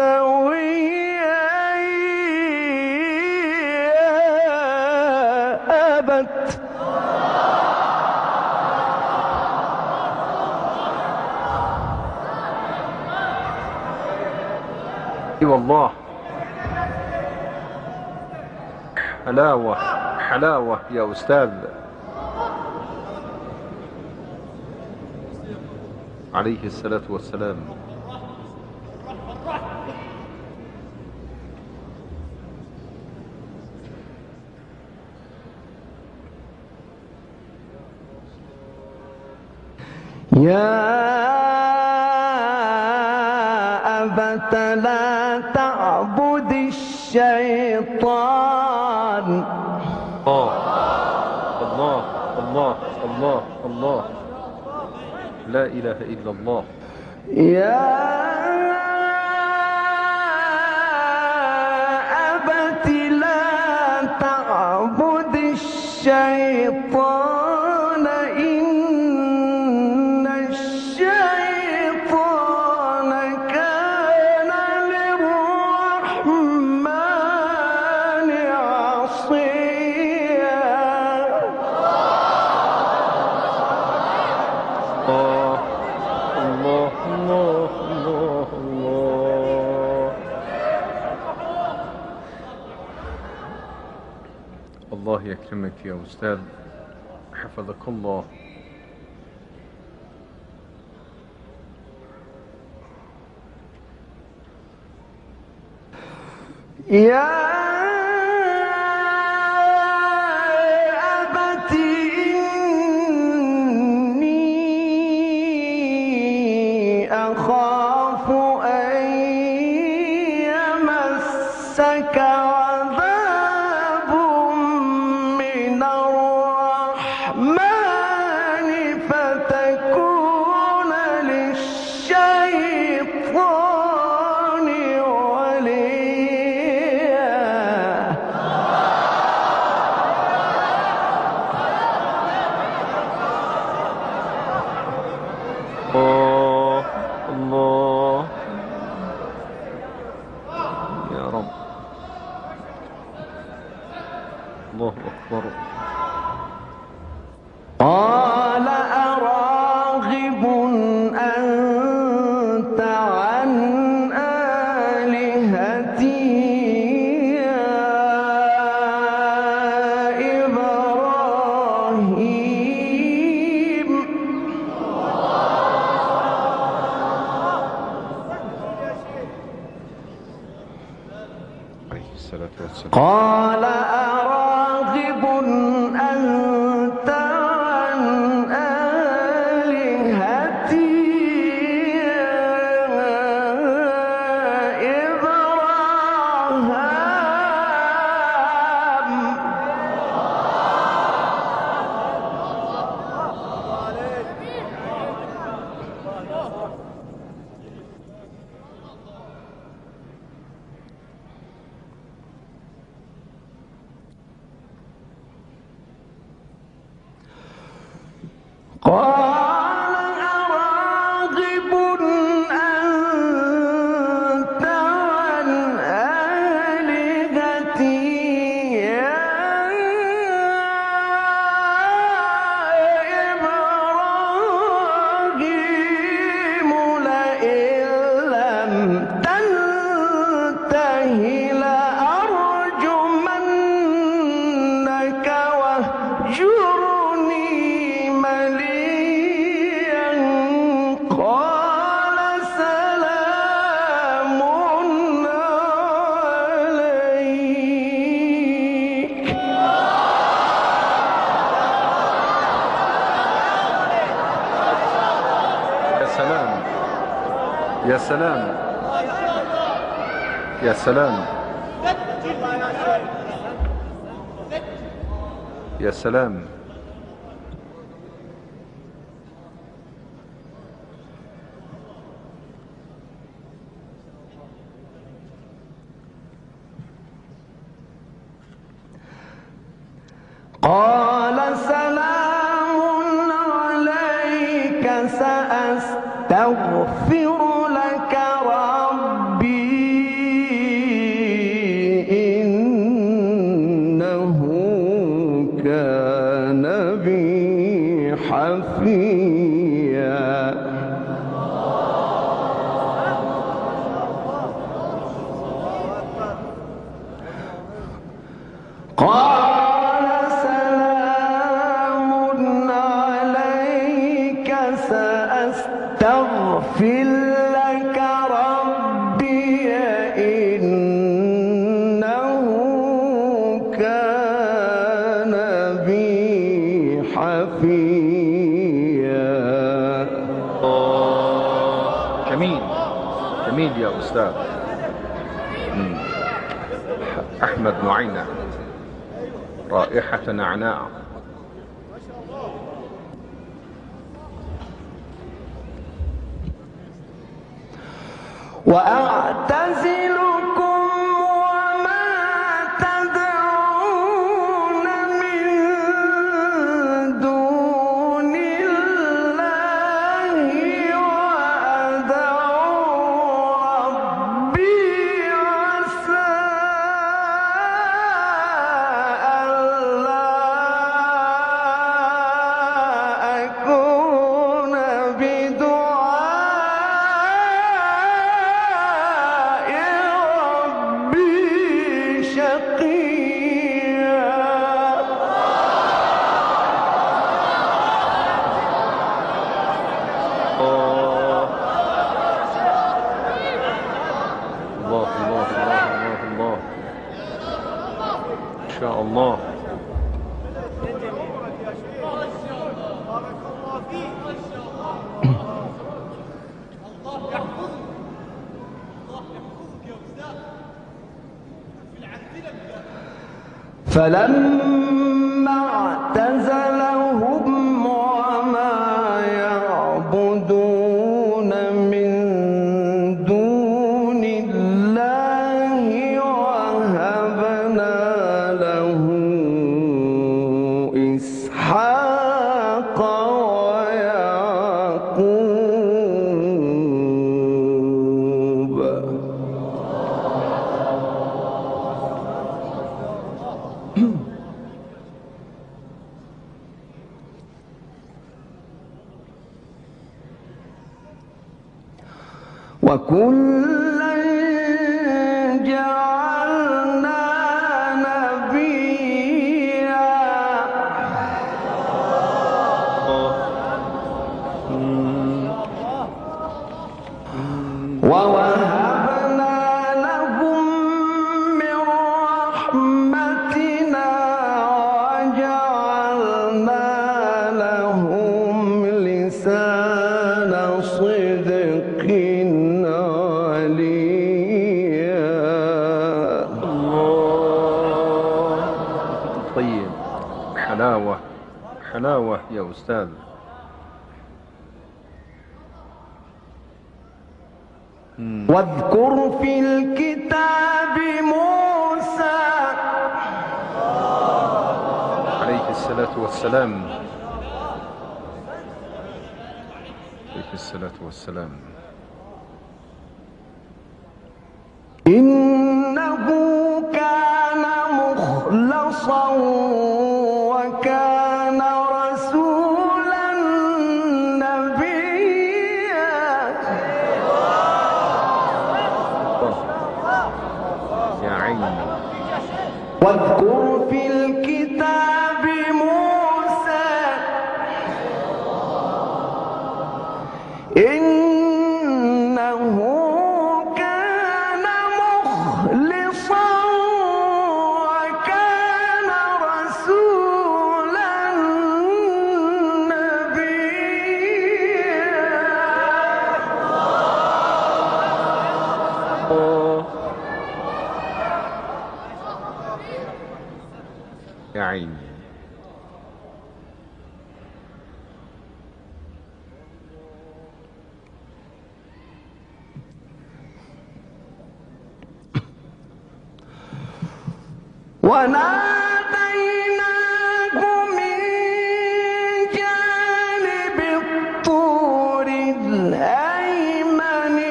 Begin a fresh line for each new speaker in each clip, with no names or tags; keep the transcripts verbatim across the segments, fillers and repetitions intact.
سويا يا أبت
اي والله، حلاوة حلاوة يا أستاذ. عليه الصلاة والسلام.
يا أبت لا تعبد الشيطان.
الله الله الله الله الله، لا إله إلا الله.
يا أبت لا تعبد الشيطان إن الشيطان كان للرحمن عصيا.
الله الله الله الله الله. الله يكرمك يا أستاذ، حفظك الله.
يا أبت إني أخاف أن يمسك عذاب من الرحمن فتكون للشيطان وليا.
الله الله يا رب. الله أكبر.
قال أراغب أنت عن آلهتي يا إبراهيم.
عليه الصلاة والسلام.
قال أراغب أنت عن آلهتي يا قال أراغب أنت عن آلهتي يا إبراهيم لئن لم تنته لأرجمنك واهجرني مليا. قال سلام عليك.
يا سلام يا سلام يا سلام يا سلام.
قال سلام عليك سأستغفر لك ربي
جميل يا أستاذ. مم. أحمد نعينة، رائحة نعناع.
وأعتزلكم وما تدعون من دون الله وأدعو ربي عسى ألا أكون بدعاء ربي شقيا.
الله الله الله الله الله، إن شاء الله.
فلما اعتزلهم وما يعبدون من دون الله وهبنا له إسحاق ويعقوب. وكلا جعلنا نبيا ووهبنا لهم من رحمتنا وجعلنا لهم لسان صدق عليا.
الله طيب، حلاوة حلاوة يا أستاذ.
واذكر في الكتاب موسى
عليه الصلاة والسلام، عليه الصلاة والسلام.
إنه كان مخلصا وكان رسولا نبيا.
يا عيني.
واذكر في الكتاب موسى إنه كان مخلصا وكان رسولا نبيا.
يا عيني.
وناديناه من جانب الطور الأيمن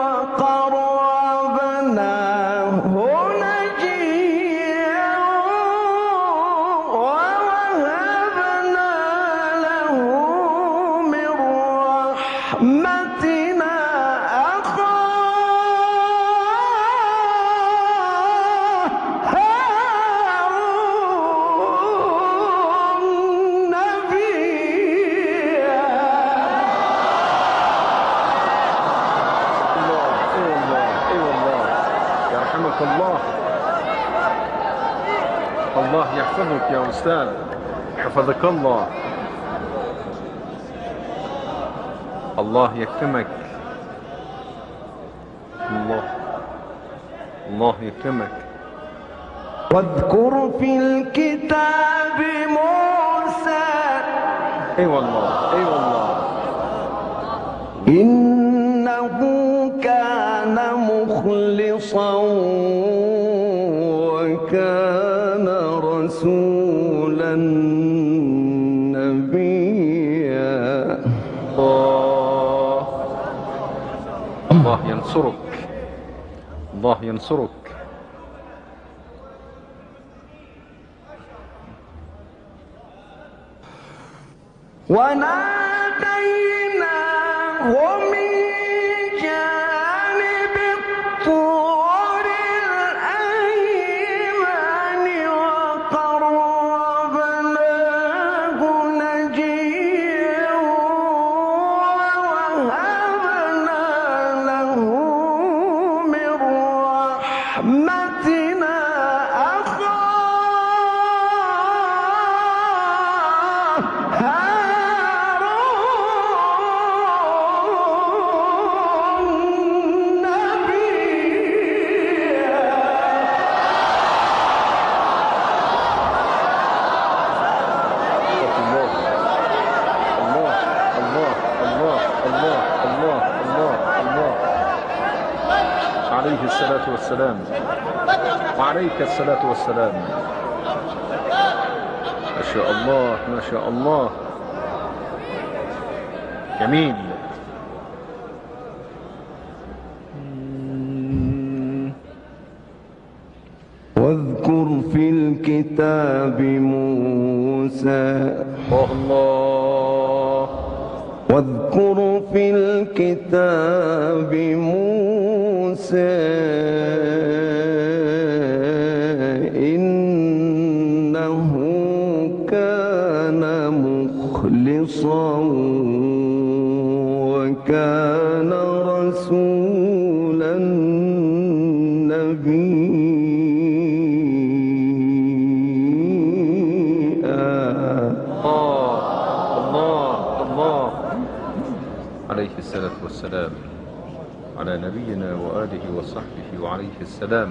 وقربناه نجيا ووهبنا له من رحمتنا
الله. الله يحفظك يا أستاذ، حفظك الله. الله يكرمك. الله يكرمك.
واذكر في الكتاب موسى.
اي والله اي والله.
إنه كان مخلصا وكان رسولا نبيا.
الله الله ينصرك، الله ينصرك.
وناديناه من جانب الطور الأيمن وقربناه نجيا ووهبنا له من رحمتنا
عليه الصلاة والسلام وعليك الصلاة والسلام. ما شاء الله ما شاء الله. جميل.
واذكر في الكتاب موسى.
الله.
واذكر في الكتاب موسى إنه كان مخلصا وكان رسولا نبيا.
الله الله عليه الصلاة والسلام، على نبينا وآله وصحبه وعليه السلام.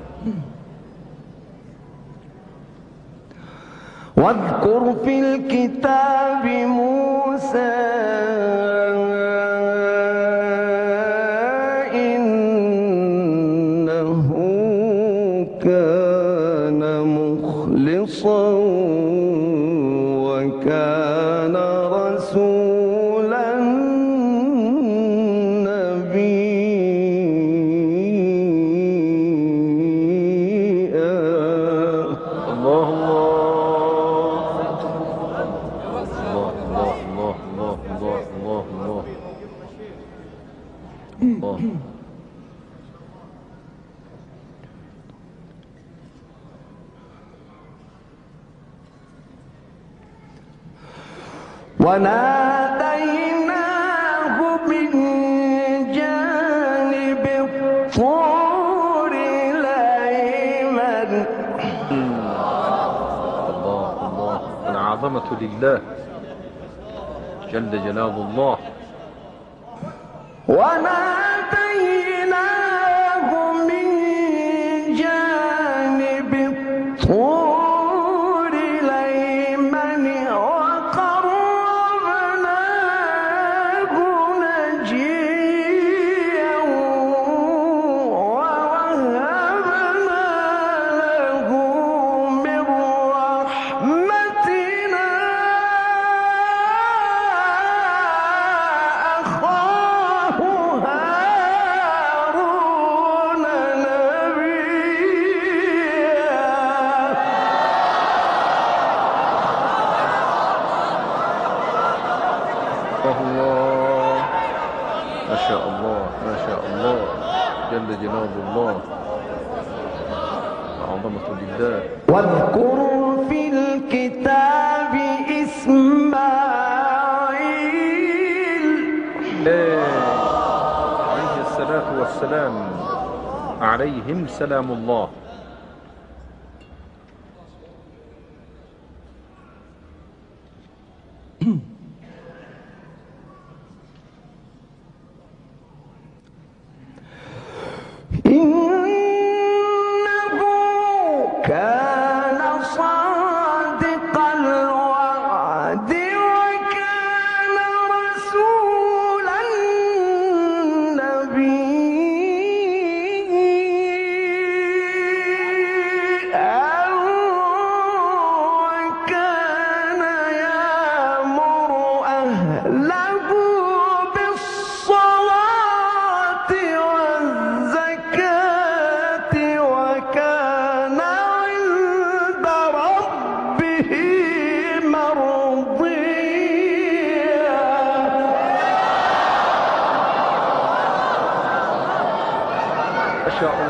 واذكر في الكتاب موسى إنه كان مخلصا وكان رسولا نبيا.
الله الله الله الله الله الله الله الله.
وناديناه من جانب الطور الأيمن.
الله الله. العظمة لله جل جلال الله.
وناديناه من جانب الطور الأيمن وقربناه نجيا ووهبنا له من رحمتنا أخاه هارون نبيا.
الله ما شاء الله ما شاء الله جل جلال الله. العظمة لله.
واذكر في الكتاب إسماعيل.
عليه الصلاة والسلام، عليهم سلام الله.
إن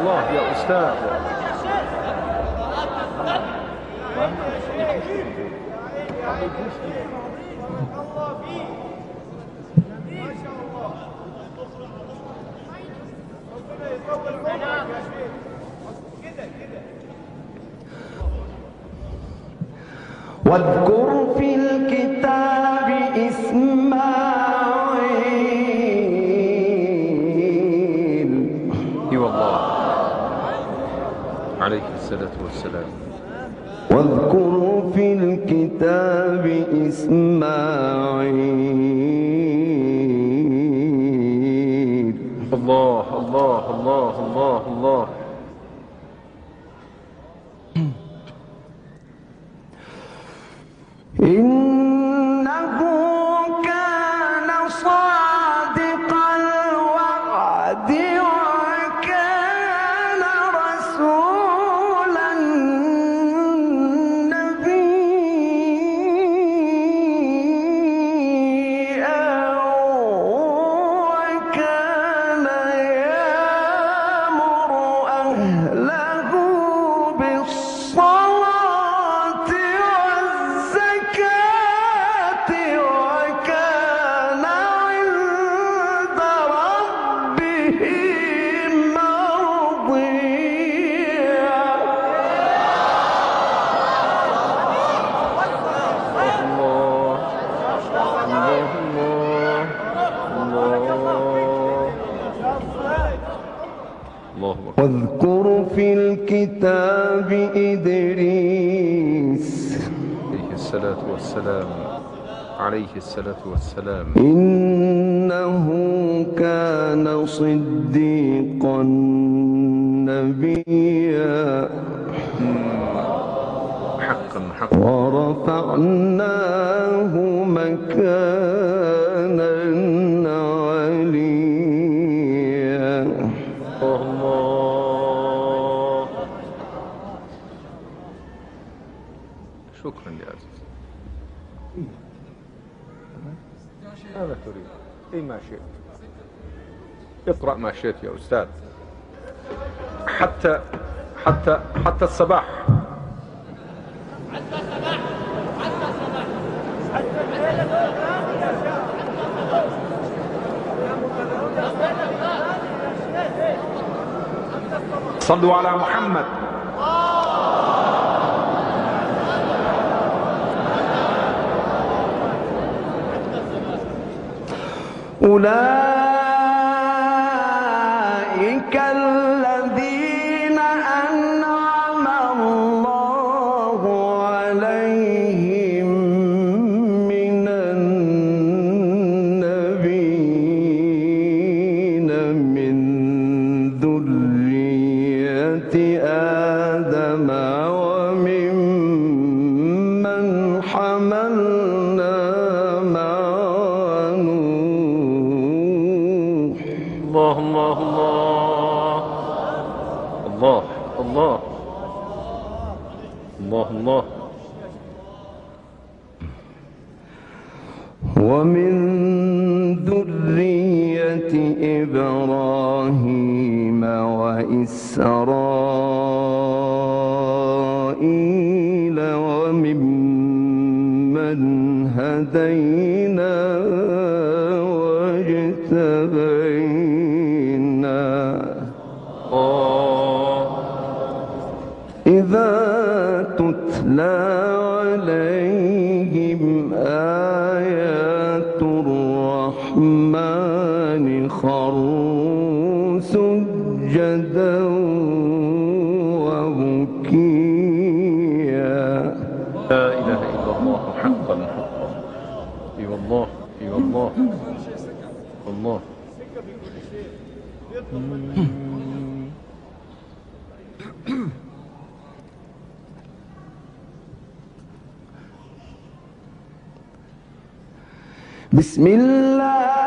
الله يا أستاذ.
واذكر في الكتاب إسماعيل.
اي والله عليه الصلاة والسلام.
واذكر في الكتاب إسماعيل.
الله الله الله الله الله.
إنه كان صادق الوعد وكان رسولا نبيا وكان يأمر أهله بالصلاة والزكاة وكان عند ربه مرضيا. واذكر في الكتاب إدريس.
عليه الصلاة والسلام. عليه الصلاة والسلام.
إنه كان صديقا نبيا
حقا حقا.
ورفعناه مكانا عليا.
الله. شكرا يا عزيز. ماذا تريد؟ اي ما شئت. اقرأ ما شئت يا أستاذ. حتى حتى حتى الصباح. صلوا على محمد.
أولئك الذين أنعم الله عليهم من النبيين من ذرية آدم وممن حملنا مع نوح.
الله الله الله الله الله الله.
ومن ذرية إبراهيم وإسرائيل وممن هدينا واجتبينا. إذا تتلى عليهم آيات الرحمن خروا سجدا وبكيا.
لا إله إلا الله حقا حقا. اي والله اي والله الله.
بسم الله